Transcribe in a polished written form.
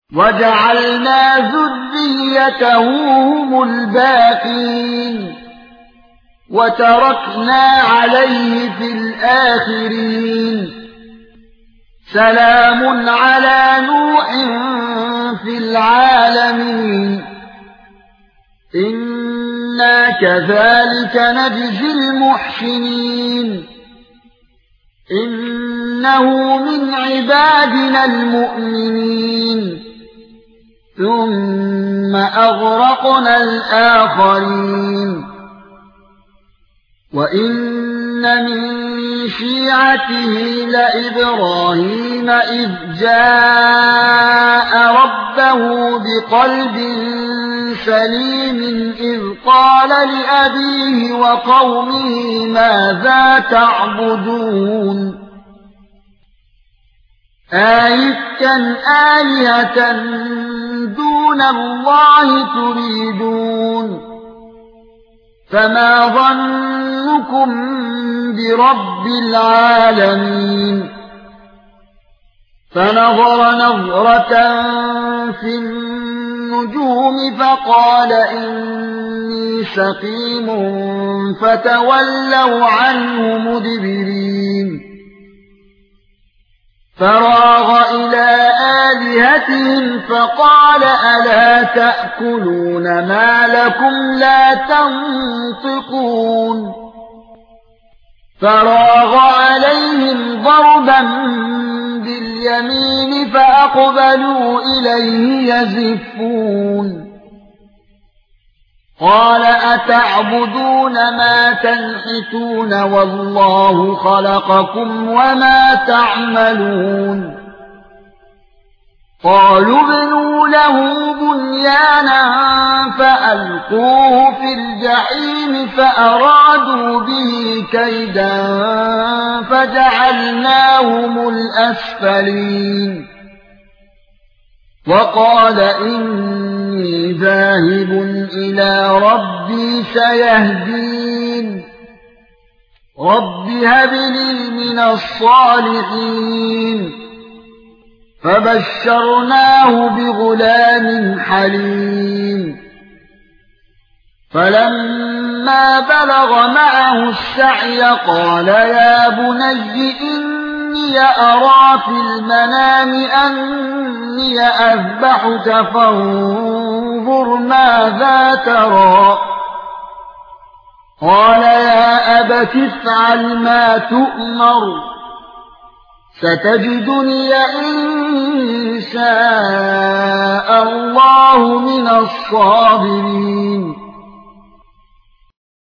وَجَعَلْنَا ذُرِّيَّتَهُ هُمُ الْبَاقِينَ وَتَرَكْنَا عَلَيْهِ فِي الْآخِرِينَ سَلَامٌ عَلَى نُوحٍ فِي الْعَالَمِينَ إِنَّا كَذَلِكَ نَجْزِي الْمُحْسِنِينَ إِنَّهُ مِنْ عِبَادِنَا الْمُؤْمِنِينَ ثُمَّ أَغْرَقْنَا الْآخَرِينَ وَإِنَّ مِن شِيعَتِهِ لَإِبْرَاهِيمَ إِذْ جَاءَ رَبَّهُ بِقَلْبٍ سَلِيمٍ إِذْ قَالَ لِأَبِيهِ وَقَوْمِهِ مَاذَا تَعْبُدُونَ أَئِفْكًا آلِهَةً دُونَ اللَّهِ تُرِيدُونَ فما ظنكم برب العالمين فنظر نظرة في النجوم فقال إني سقيم فتولوا عنه مدبرين فراغ إلى آلهتهم فقال ألا تأكلون ما لكم لا تنطقون فراغ عليهم ضربا باليمين فأقبلوا إليه يزفون قال أتعبدون ما تنحتون والله خلقكم وما تعملون قالوا ابنوا له بنيانا فألقوه في الجحيم فأرادوا به كيدا فجعلناهم الأسفلين وقال إني ذاهب إلى ربي سيهدين رب هب لي من الصالحين فبشرناه بغلام حليم فلما بلغ معه السعي قال يا بني إني أرى في المنام أني أذبحك فانظر ماذا ترى قال يا أبت افعل ما تؤمر ستجدني إن شاء الله من الصابرين